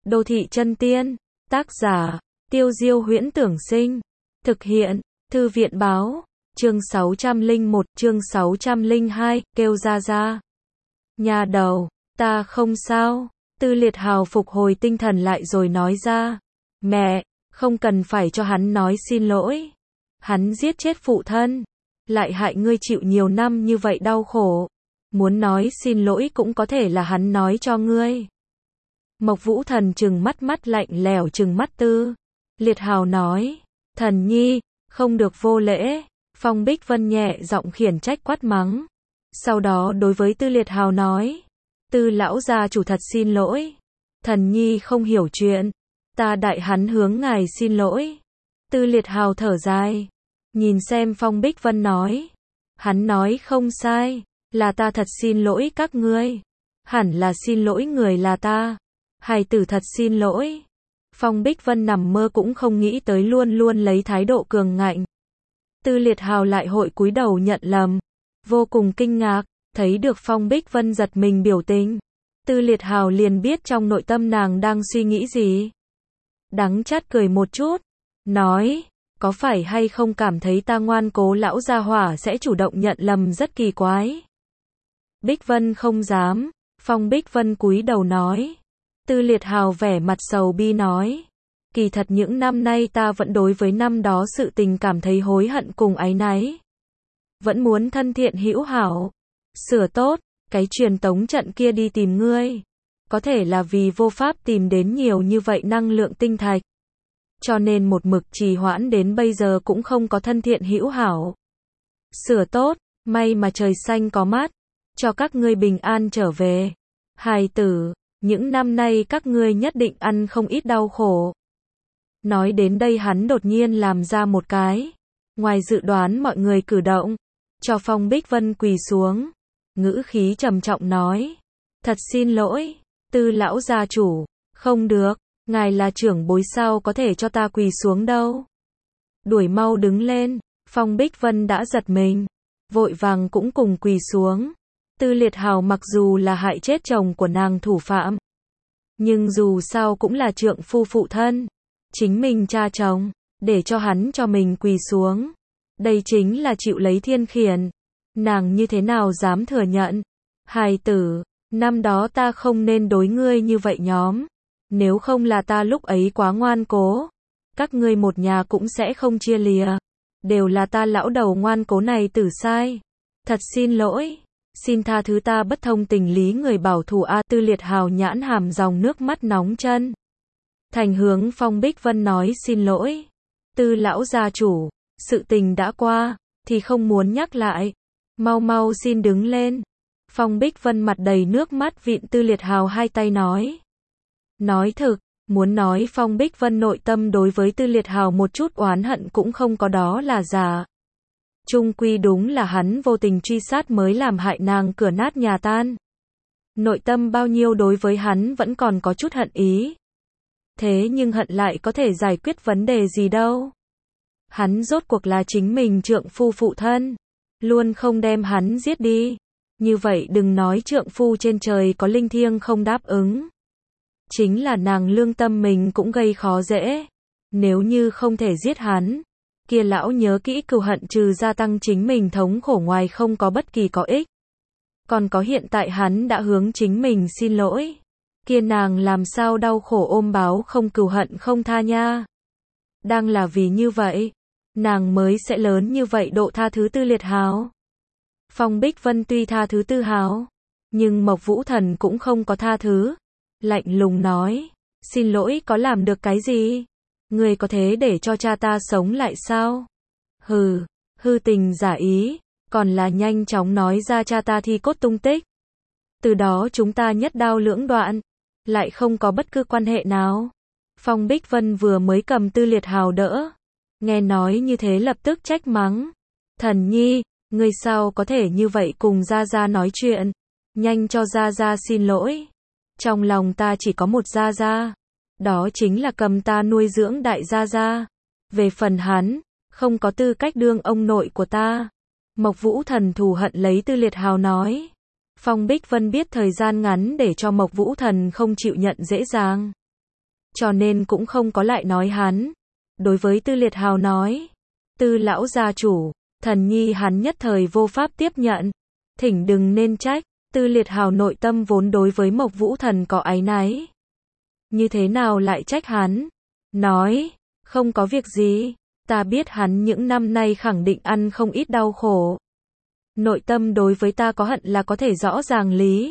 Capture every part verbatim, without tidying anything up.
Đô thị chân tiên, tác giả, Tiêu Diêu Huyễn Tưởng Sinh, thực hiện, Thư viện báo, chương sáu trăm lẻ một, chương sáu trăm lẻ hai, kêu ra ra. Nhà đầu, ta không sao, Tư Liệt Hào phục hồi tinh thần lại rồi nói ra. Mẹ, không cần phải cho hắn nói xin lỗi. Hắn giết chết phụ thân, lại hại ngươi chịu nhiều năm như vậy đau khổ. Muốn nói xin lỗi cũng có thể là hắn nói cho ngươi. Mộc Vũ Thần trừng mắt mắt lạnh lẽo trừng mắt Tư Liệt Hào nói. Thần nhi, không được vô lễ. Phong Bích Vân nhẹ giọng khiển trách quát mắng. Sau đó đối với Tư Liệt Hào nói. Tư lão gia chủ thật xin lỗi. Thần nhi không hiểu chuyện. Ta đại hắn hướng ngài xin lỗi. Tư Liệt Hào thở dài. Nhìn xem Phong Bích Vân nói. Hắn nói không sai. Là ta thật xin lỗi các ngươi. Hẳn là xin lỗi người là ta. Hài tử thật xin lỗi. Phong Bích Vân nằm mơ cũng không nghĩ tới luôn luôn lấy thái độ cường ngạnh. Tư Liệt Hào lại hội cúi đầu nhận lầm. Vô cùng kinh ngạc, thấy được Phong Bích Vân giật mình biểu tình. Tư Liệt Hào liền biết trong nội tâm nàng đang suy nghĩ gì. Đắng chát cười một chút. Nói, có phải hay không cảm thấy ta ngoan cố lão gia hỏa sẽ chủ động nhận lầm rất kỳ quái. Bích Vân không dám. Phong Bích Vân cúi đầu nói. Tư Liệt Hào vẻ mặt sầu bi nói. Kỳ thật những năm nay ta vẫn đối với năm đó sự tình cảm thấy hối hận cùng áy náy. Vẫn muốn thân thiện hữu hảo. Sửa tốt, cái truyền tống trận kia đi tìm ngươi. Có thể là vì vô pháp tìm đến nhiều như vậy năng lượng tinh thạch. Cho nên một mực trì hoãn đến bây giờ cũng không có thân thiện hữu hảo. Sửa tốt, may mà trời xanh có mát. Cho các ngươi bình an trở về. Hài tử, những năm nay các ngươi nhất định ăn không ít đau khổ. Nói đến đây hắn đột nhiên làm ra một cái. Ngoài dự đoán mọi người cử động. Cho Phong Bích Vân quỳ xuống. Ngữ khí trầm trọng nói. Thật xin lỗi, Tư lão gia chủ. Không được, ngài là trưởng bối sao có thể cho ta quỳ xuống đâu. Đuổi mau đứng lên. Phong Bích Vân đã giật mình. Vội vàng cũng cùng quỳ xuống. Tư Liệt Hào mặc dù là hại chết chồng của nàng thủ phạm. Nhưng dù sao cũng là trượng phu phụ thân. Chính mình cha chồng. Để cho hắn cho mình quỳ xuống. Đây chính là chịu lấy thiên khiển. Nàng như thế nào dám thừa nhận. Hài tử, năm đó ta không nên đối ngươi như vậy nhóm. Nếu không là ta lúc ấy quá ngoan cố. Các ngươi một nhà cũng sẽ không chia lìa. Đều là ta lão đầu ngoan cố này tử sai. Thật xin lỗi. Xin tha thứ ta bất thông tình lý người bảo thủ A. Tư Liệt Hào nhãn hàm dòng nước mắt nóng chân. Thành hướng Phong Bích Vân nói xin lỗi. Tư lão gia chủ, sự tình đã qua, thì không muốn nhắc lại. Mau mau xin đứng lên. Phong Bích Vân mặt đầy nước mắt vịn Tư Liệt Hào hai tay nói. Nói thực, muốn nói Phong Bích Vân nội tâm đối với Tư Liệt Hào một chút oán hận cũng không có đó là giả. Chung quy đúng là hắn vô tình truy sát mới làm hại nàng cửa nát nhà tan. Nội tâm bao nhiêu đối với hắn vẫn còn có chút hận ý. Thế nhưng hận lại có thể giải quyết vấn đề gì đâu. Hắn rốt cuộc là chính mình trượng phu phụ thân. Luôn không đem hắn giết đi. Như vậy đừng nói trượng phu trên trời có linh thiêng không đáp ứng. Chính là nàng lương tâm mình cũng gây khó dễ. Nếu như không thể giết hắn. Kia lão nhớ kỹ cừu hận trừ gia tăng chính mình thống khổ ngoài không có bất kỳ có ích. Còn có hiện tại hắn đã hướng chính mình xin lỗi. Kia nàng làm sao đau khổ ôm báo không cừu hận không tha nha. Đang là vì như vậy. Nàng mới sẽ lớn như vậy độ tha thứ Tư Liệt Hào. Phong Bích Vân tuy tha thứ Tư Hào. Nhưng Mộc Vũ Thần cũng không có tha thứ. Lạnh lùng nói. Xin lỗi có làm được cái gì? Ngươi có thế để cho cha ta sống lại sao? Hừ, hư tình giả ý, còn là nhanh chóng nói ra cha ta thi cốt tung tích. Từ đó chúng ta nhất đao lưỡng đoạn, lại không có bất cứ quan hệ nào. Phong Bích Vân vừa mới cầm Tư Liệt Hào đỡ, nghe nói như thế lập tức trách mắng. Thần nhi, ngươi sao có thể như vậy cùng Gia Gia nói chuyện? Nhanh cho Gia Gia xin lỗi. Trong lòng ta chỉ có một Gia Gia. Đó chính là cầm ta nuôi dưỡng đại gia gia. Về phần hắn, không có tư cách đương ông nội của ta. Mộc Vũ Thần thù hận lấy Tư Liệt Hào nói. Phong Bích Vân biết thời gian ngắn để cho Mộc Vũ Thần không chịu nhận dễ dàng. cho nên cũng không có lại nói hắn. Đối với Tư Liệt Hào nói, Tư lão gia chủ, thần nhi hắn nhất thời vô pháp tiếp nhận, thỉnh đừng nên trách. Tư Liệt Hào nội tâm vốn đối với Mộc Vũ Thần có áy náy. Như thế nào lại trách hắn? Nói, không có việc gì, ta biết hắn những năm nay khẳng định ăn không ít đau khổ. Nội tâm đối với ta có hận là có thể rõ ràng lý.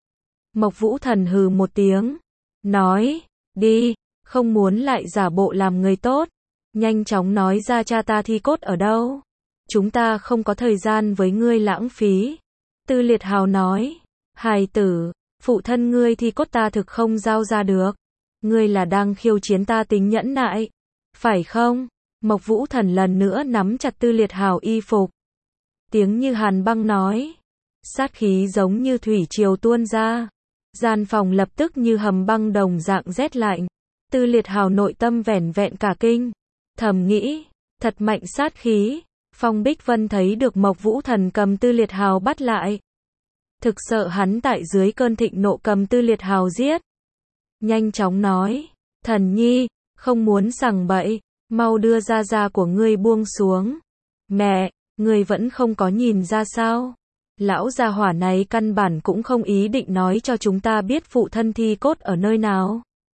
Mộc Vũ Thần hừ một tiếng, nói, đi, không muốn lại giả bộ làm người tốt, nhanh chóng nói ra cha ta thi cốt ở đâu. Chúng ta không có thời gian với ngươi lãng phí. Tư Liệt Hào nói, hài tử, phụ thân ngươi thi cốt ta thực không giao ra được. Ngươi là đang khiêu chiến ta tính nhẫn nại, phải không? Mộc Vũ Thần lần nữa nắm chặt Tư Liệt Hào y phục. Tiếng như hàn băng nói, sát khí giống như thủy triều tuôn ra. Gian phòng lập tức như hầm băng đồng dạng rét lạnh. Tư Liệt Hào nội tâm vẻn vẹn cả kinh, thầm nghĩ, thật mạnh sát khí. Phong Bích Vân thấy được Mộc Vũ Thần cầm Tư Liệt Hào bắt lại, thực sợ hắn tại dưới cơn thịnh nộ cầm Tư Liệt Hào giết. Nhanh chóng nói, thần nhi, không muốn sằng bậy, mau đưa gia gia của ngươi buông xuống. Mẹ, ngươi vẫn không có nhìn ra sao? Lão gia hỏa này căn bản cũng không ý định nói cho chúng ta biết phụ thân thi cốt ở nơi nào.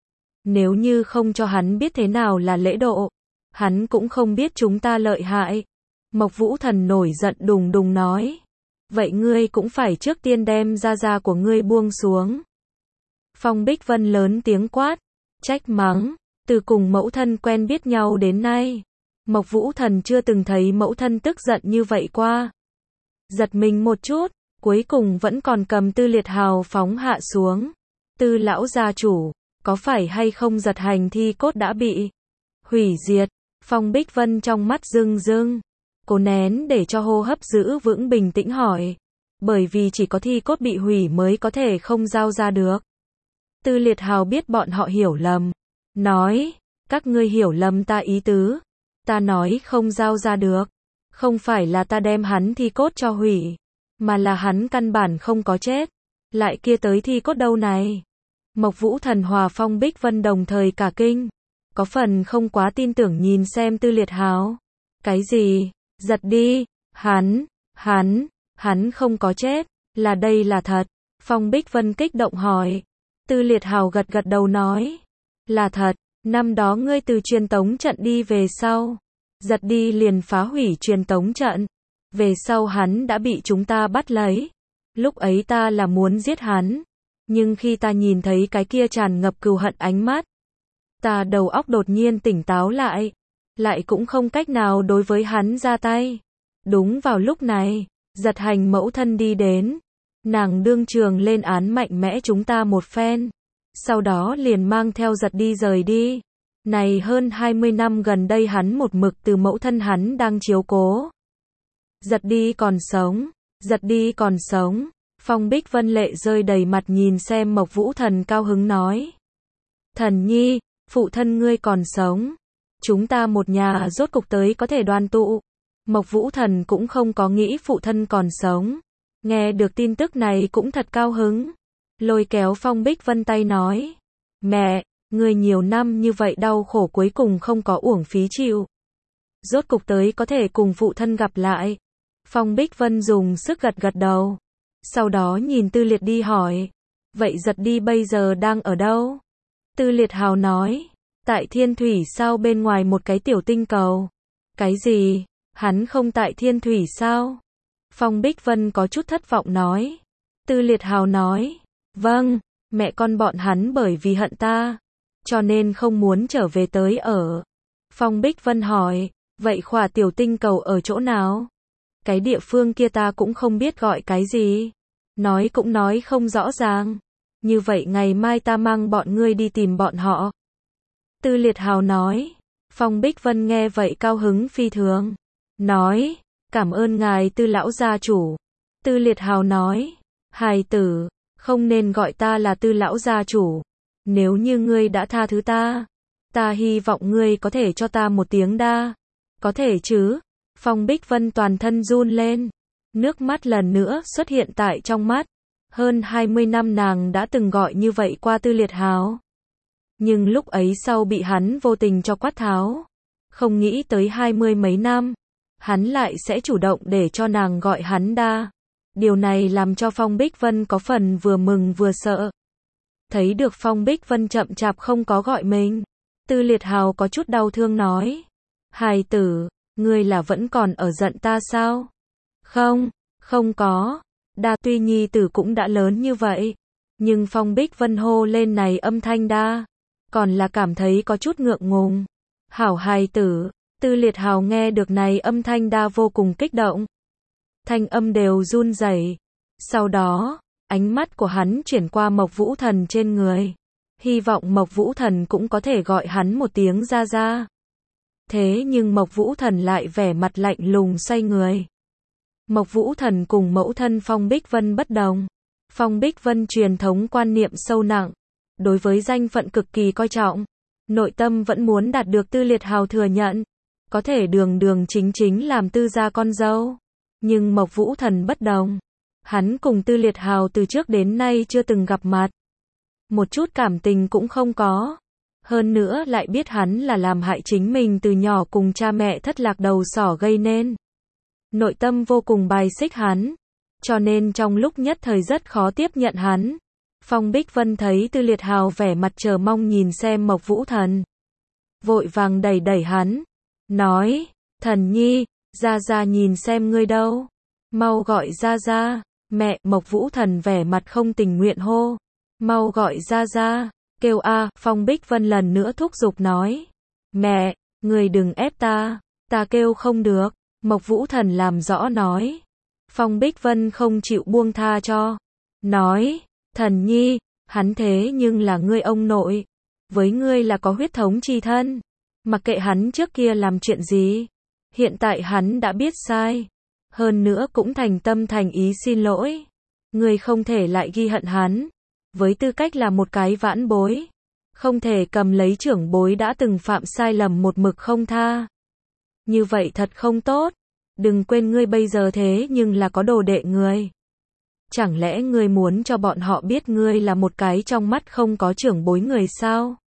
Nếu như không cho hắn biết thế nào là lễ độ, hắn cũng không biết chúng ta lợi hại. Mộc Vũ Thần nổi giận đùng đùng nói, vậy ngươi cũng phải trước tiên đem gia gia của ngươi buông xuống. Phong Bích Vân lớn tiếng quát, trách mắng, từ cùng mẫu thân quen biết nhau đến nay, Mộc Vũ Thần chưa từng thấy mẫu thân tức giận như vậy qua. Giật mình một chút, cuối cùng vẫn còn cầm Tư Liệt Hào phóng hạ xuống. Tư lão gia chủ, có phải hay không giật hành thi cốt đã bị hủy diệt? Phong Bích Vân trong mắt rưng rưng, cố nén để cho hô hấp giữ vững bình tĩnh hỏi, bởi vì chỉ có thi cốt bị hủy mới có thể không giao ra được. Tư Liệt Hào biết bọn họ hiểu lầm, nói, các ngươi hiểu lầm ta ý tứ, ta nói không giao ra được, không phải là ta đem hắn thi cốt cho hủy, mà là hắn căn bản không có chết, lại kia tới thi cốt đâu này. Mộc Vũ Thần hòa Phong Bích Vân đồng thời cả kinh, có phần không quá tin tưởng nhìn xem Tư Liệt Hào. Cái gì? Giật đi, hắn, hắn, hắn không có chết, là đây là thật. Phong Bích Vân kích động hỏi. Tư Liệt Hào gật gật đầu nói, là thật, năm đó ngươi từ truyền tống trận đi về sau, giật đi liền phá hủy truyền tống trận, về sau hắn đã bị chúng ta bắt lấy, lúc ấy ta là muốn giết hắn, nhưng khi ta nhìn thấy cái kia tràn ngập cừu hận ánh mắt, ta đầu óc đột nhiên tỉnh táo lại, lại cũng không cách nào đối với hắn ra tay. Đúng vào lúc này, giật hành mẫu thân đi đến, nàng đương trường lên án mạnh mẽ chúng ta một phen, sau đó liền mang theo giật đi rời đi. Này hơn hai mươi năm gần đây hắn một mực từ mẫu thân hắn đang chiếu cố. Giật đi còn sống, giật đi còn sống. Phong Bích Vân lệ rơi đầy mặt nhìn xem Mộc Vũ Thần cao hứng nói. Thần nhi, phụ thân ngươi còn sống. Chúng ta một nhà rốt cục tới có thể đoàn tụ. Mộc Vũ Thần cũng không có nghĩ phụ thân còn sống. Nghe được tin tức này cũng thật cao hứng. Lôi kéo Phong Bích Vân tay nói. Mẹ, ngươi nhiều năm như vậy đau khổ cuối cùng không có uổng phí chịu. Rốt cục tới có thể cùng phụ thân gặp lại. Phong Bích Vân dùng sức gật gật đầu. Sau đó nhìn Tư Liệt đi hỏi. Vậy giật đi bây giờ đang ở đâu? Tư Liệt Hào nói. Tại Thiên Thủy sao bên ngoài một cái tiểu tinh cầu. Cái gì? Hắn không tại Thiên Thủy sao? Phong Bích Vân có chút thất vọng nói. Tư Liệt Hào nói. Vâng, mẹ con bọn hắn bởi vì hận ta, cho nên không muốn trở về tới ở. Phong Bích Vân hỏi. Vậy khỏa tiểu tinh cầu ở chỗ nào? Cái địa phương kia ta cũng không biết gọi cái gì. Nói cũng nói không rõ ràng. Như vậy ngày mai ta mang bọn ngươi đi tìm bọn họ. Tư Liệt Hào nói. Phong Bích Vân nghe vậy cao hứng phi thường. Nói. Cảm ơn ngài Tư lão gia chủ. Tư Liệt Hào nói. Hài tử, không nên gọi ta là Tư lão gia chủ. Nếu như ngươi đã tha thứ ta, ta hy vọng ngươi có thể cho ta một tiếng đa. Có thể chứ? Phong Bích Vân toàn thân run lên. Nước mắt lần nữa xuất hiện tại trong mắt. Hơn hai mươi năm nàng đã từng gọi như vậy qua Tư Liệt Hào. Nhưng lúc ấy sau bị hắn vô tình cho quát tháo. Không nghĩ tới hai mươi mấy năm, hắn lại sẽ chủ động để cho nàng gọi hắn đa. Điều này làm cho Phong Bích Vân có phần vừa mừng vừa sợ. Thấy được Phong Bích Vân chậm chạp không có gọi mình, Tư Liệt Hào có chút đau thương nói. Hài tử, ngươi là vẫn còn ở giận ta sao? Không, không có. Đa, tuy nhi tử cũng đã lớn như vậy, nhưng Phong Bích Vân hô lên này âm thanh đa, còn là cảm thấy có chút ngượng ngùng. Hảo hài tử, Tư Liệt Hào nghe được này âm thanh đa vô cùng kích động. Thanh âm đều run rẩy. Sau đó, ánh mắt của hắn chuyển qua Mộc Vũ Thần trên người. Hy vọng Mộc Vũ Thần cũng có thể gọi hắn một tiếng ra ra. Thế nhưng Mộc Vũ Thần lại vẻ mặt lạnh lùng xoay người. Mộc Vũ Thần cùng mẫu thân Phong Bích Vân bất đồng. Phong Bích Vân truyền thống quan niệm sâu nặng, đối với danh phận cực kỳ coi trọng, nội tâm vẫn muốn đạt được Tư Liệt Hào thừa nhận, có thể đường đường chính chính làm Tư gia con dâu. Nhưng Mộc Vũ Thần bất đồng, hắn cùng Tư Liệt Hào từ trước đến nay chưa từng gặp mặt, một chút cảm tình cũng không có. Hơn nữa lại biết hắn là làm hại chính mình từ nhỏ cùng cha mẹ thất lạc đầu sỏ gây nên. Nội tâm vô cùng bài xích hắn, cho nên trong lúc nhất thời rất khó tiếp nhận hắn. Phong Bích Vân thấy Tư Liệt Hào vẻ mặt chờ mong nhìn xem Mộc Vũ Thần, vội vàng đẩy đẩy hắn, nói, Thần nhi, ra ra nhìn xem ngươi đâu, mau gọi ra ra. Mẹ, Mộc Vũ Thần vẻ mặt không tình nguyện hô, mau gọi ra ra, kêu a. Phong Bích Vân lần nữa thúc giục nói, mẹ, người đừng ép ta, ta kêu không được. Mộc Vũ Thần làm rõ nói. Phong Bích Vân không chịu buông tha cho, nói, Thần nhi, hắn thế nhưng là ngươi ông nội, với ngươi là có huyết thống chi thân, mặc kệ hắn trước kia làm chuyện gì, hiện tại hắn đã biết sai, hơn nữa cũng thành tâm thành ý xin lỗi, ngươi không thể lại ghi hận hắn, với tư cách là một cái vãn bối, không thể cầm lấy trưởng bối đã từng phạm sai lầm một mực không tha. Như vậy thật không tốt, đừng quên ngươi bây giờ thế nhưng là có đồ đệ người. Chẳng lẽ ngươi muốn cho bọn họ biết ngươi là một cái trong mắt không có trưởng bối người sao?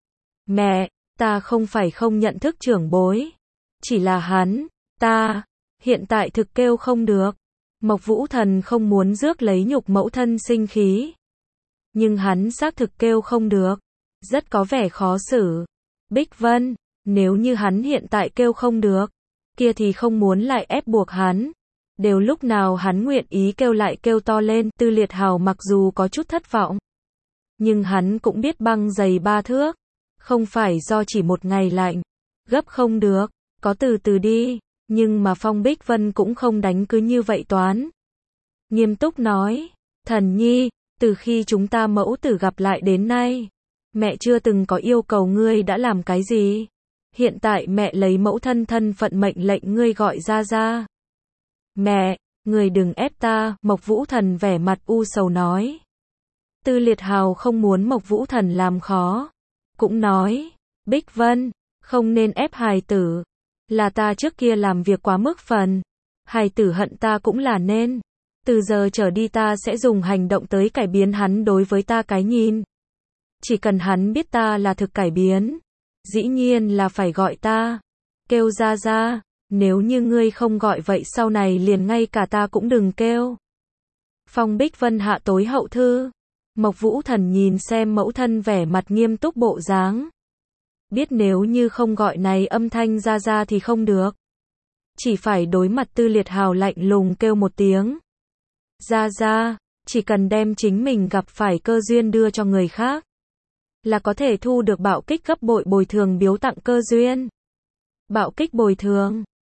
Mẹ, ta không phải không nhận thức trưởng bối, chỉ là hắn, ta, hiện tại thực kêu không được. Mộc Vũ Thần không muốn rước lấy nhục mẫu thân sinh khí, nhưng hắn xác thực kêu không được, rất có vẻ khó xử. Bích Vân, nếu như hắn hiện tại kêu không được, kia thì không muốn lại ép buộc hắn. Đều lúc nào hắn nguyện ý kêu lại kêu to lên. Tư Liệt Hào mặc dù có chút thất vọng, nhưng hắn cũng biết băng dày ba thước, không phải do chỉ một ngày lạnh, gấp không được, có từ từ đi. Nhưng mà Phong Bích Vân cũng không đánh cứ như vậy toán. Nghiêm túc nói, Thần nhi, từ khi chúng ta mẫu tử gặp lại đến nay, mẹ chưa từng có yêu cầu ngươi đã làm cái gì. Hiện tại mẹ lấy mẫu thân thân phận mệnh lệnh ngươi gọi ra ra. Mẹ, ngươi đừng ép ta. Mộc Vũ Thần vẻ mặt u sầu nói. Tư Liệt Hào không muốn Mộc Vũ Thần làm khó, cũng nói, Bích Vân, không nên ép hài tử, là ta trước kia làm việc quá mức phần, hài tử hận ta cũng là nên, từ giờ trở đi ta sẽ dùng hành động tới cải biến hắn đối với ta cái nhìn. Chỉ cần hắn biết ta là thực cải biến, dĩ nhiên là phải gọi ta, kêu ra ra, nếu như ngươi không gọi vậy sau này liền ngay cả ta cũng đừng kêu. Phong Bích Vân hạ tối hậu thư. Mộc Vũ Thần nhìn xem mẫu thân vẻ mặt nghiêm túc bộ dáng, biết nếu như không gọi này âm thanh ra ra thì không được, chỉ phải đối mặt Tư Liệt Hào lạnh lùng kêu một tiếng ra ra, chỉ cần đem chính mình gặp phải cơ duyên đưa cho người khác, là có thể thu được bạo kích gấp bội bồi thường biếu tặng cơ duyên. Bạo kích bồi thường